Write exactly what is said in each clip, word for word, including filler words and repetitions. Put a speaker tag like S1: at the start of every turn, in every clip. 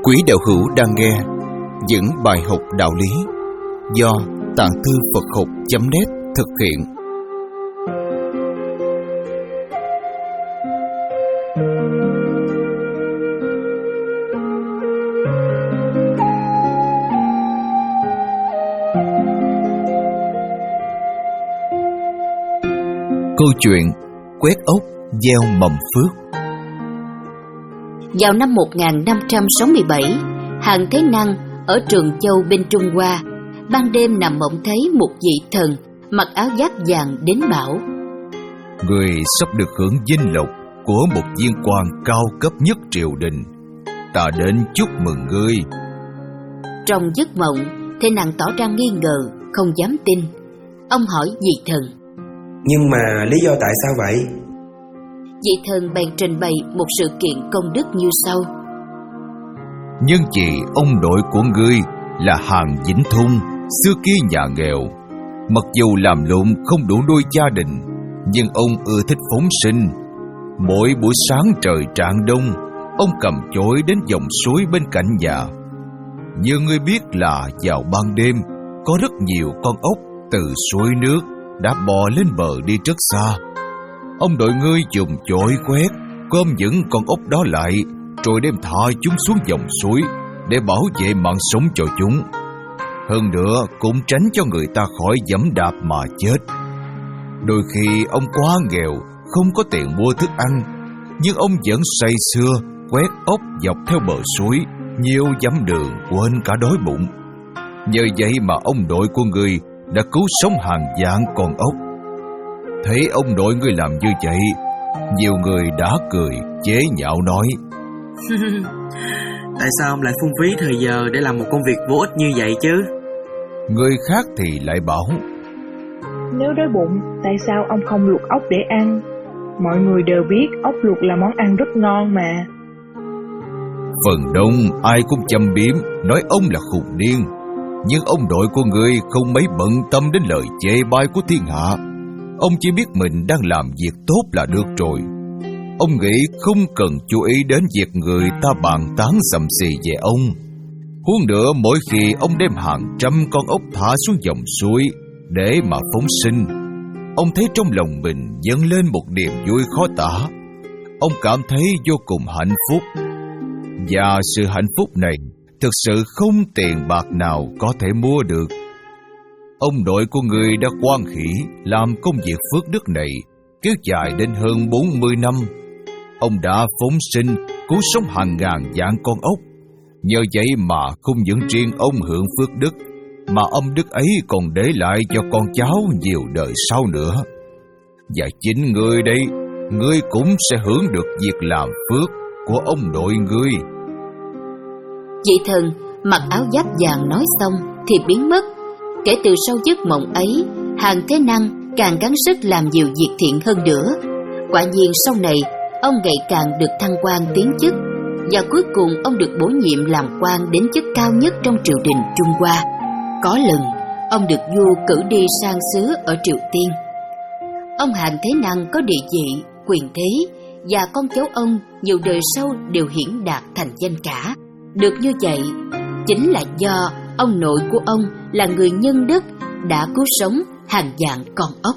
S1: Quý đạo hữu đang nghe những bài học đạo lý do Tạng Thư Phật Học chấm net thực hiện. Câu chuyện quét ốc gieo mầm phước.
S2: Vào năm một nghìn năm trăm sáu mươi bảy, Hàn Thế Năng ở Trường Châu bên Trung Hoa ban đêm nằm mộng thấy một vị thần mặc áo giáp vàng đến bảo:
S1: Người sắp được hưởng vinh lộc của một viên quan cao cấp nhất triều đình. Ta đến chúc mừng ngươi.
S2: Trong giấc mộng, Thế Năng tỏ ra nghi ngờ, không dám tin. Ông hỏi vị thần:
S3: Nhưng mà lý do tại sao vậy?
S2: Vị thần bèn trình bày một sự kiện công đức như sau:
S1: Nhưng vì ông nội của ngươi là Hàn Vĩnh Thung, xưa kia nhà nghèo, mặc dù làm lụng không đủ nuôi gia đình, nhưng ông ưa thích phóng sinh. Mỗi buổi sáng trời rạng đông, ông cầm chổi đến dòng suối bên cạnh nhà. Như ngươi biết là vào ban đêm, có rất nhiều con ốc từ suối nước đã bò lên bờ đi rất xa. Ông đội ngươi dùng chổi quét, gom những con ốc đó lại, rồi đem thả chúng xuống dòng suối để bảo vệ mạng sống cho chúng. Hơn nữa cũng tránh cho người ta khỏi giẫm đạp mà chết. Đôi khi ông quá nghèo, không có tiền mua thức ăn, nhưng ông vẫn say sưa quét ốc dọc theo bờ suối, nhiều dặm đường quên cả đói bụng. Nhờ vậy mà ông đội của ngươi đã cứu sống hàng vạn con ốc. Thấy ông nội ngươi làm như vậy, nhiều người đã cười chế nhạo nói:
S4: Tại sao ông lại phung phí thời giờ để làm một công việc vô ích như vậy chứ?
S1: Người khác thì lại bảo:
S5: Nếu đói bụng, tại sao ông không luộc ốc để ăn? Mọi người đều biết ốc luộc là món ăn rất ngon mà.
S1: Phần đông ai cũng châm biếm nói ông là khùng điên, nhưng ông nội của ngươi không mấy bận tâm đến lời chê bai của thiên hạ. Ông chỉ biết mình đang làm việc tốt là được rồi. Ông nghĩ không cần chú ý đến việc người ta bàn tán sầm xì về ông. Huống nữa, mỗi khi ông đem hàng trăm con ốc thả xuống dòng suối để mà phóng sinh, ông thấy trong lòng mình dâng lên một niềm vui khó tả. Ông cảm thấy vô cùng hạnh phúc. Và sự hạnh phúc này thực sự không tiền bạc nào có thể mua được. Ông nội của người đã hoan hỷ làm công việc phước đức này kéo dài đến hơn bốn mươi năm. Ông đã phóng sinh cứu sống hàng ngàn vạn con ốc. Nhờ vậy mà không những riêng ông hưởng phước đức, mà âm đức ấy còn để lại cho con cháu nhiều đời sau nữa. Và chính ngươi đây, ngươi cũng sẽ hưởng được việc làm phước của ông nội ngươi.
S2: Vị thần mặc áo giáp vàng nói xong thì biến mất. Kể từ sau giấc mộng ấy, Hàn Thế Năng càng gắng sức làm nhiều việc thiện hơn nữa. Quả nhiên sau này, ông ngày càng được thăng quan tiến chức, và cuối cùng ông được bổ nhiệm làm quan đến chức cao nhất trong triều đình Trung Hoa. Có lần, ông được vua cử đi sang xứ ở Triều Tiên. Ông Hàn Thế Năng có địa vị, quyền thế, và con cháu ông nhiều đời sau đều hiển đạt thành danh cả. Được như vậy, chính là do ông nội của ông là người nhân đức đã cứu sống hàng vạn con ốc.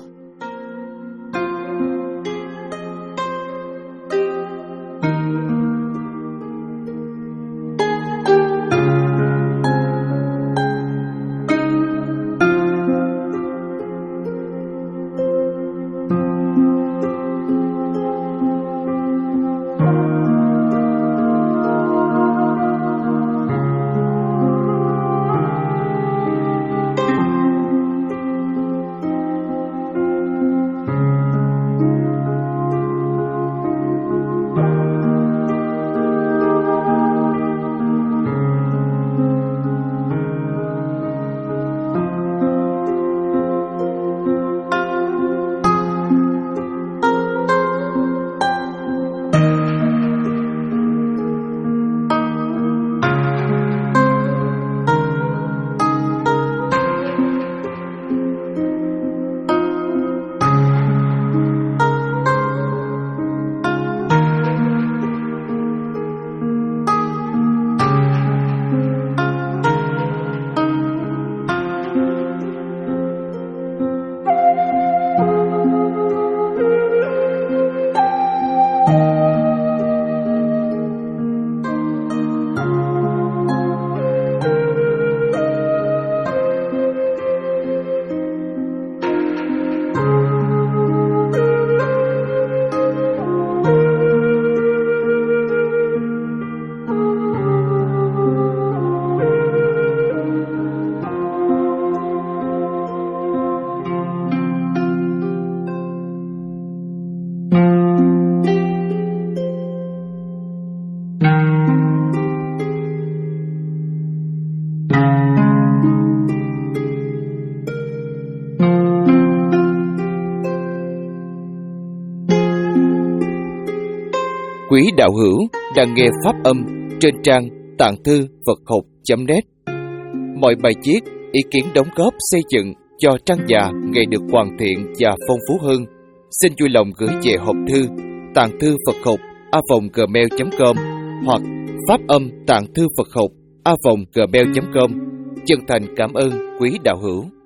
S6: Quý đạo hữu đang nghe pháp âm trên trang tạng thư Phật học chấm net. Mọi bài viết, ý kiến đóng góp xây dựng cho trang già ngày được hoàn thiện và phong phú hơn, xin vui lòng gửi về hộp thư tạng thư Phật học a vòng gmail chấm com hoặc pháp âm tạng thư Phật học a vòng gmail chấm com. Chân thành cảm ơn quý đạo hữu.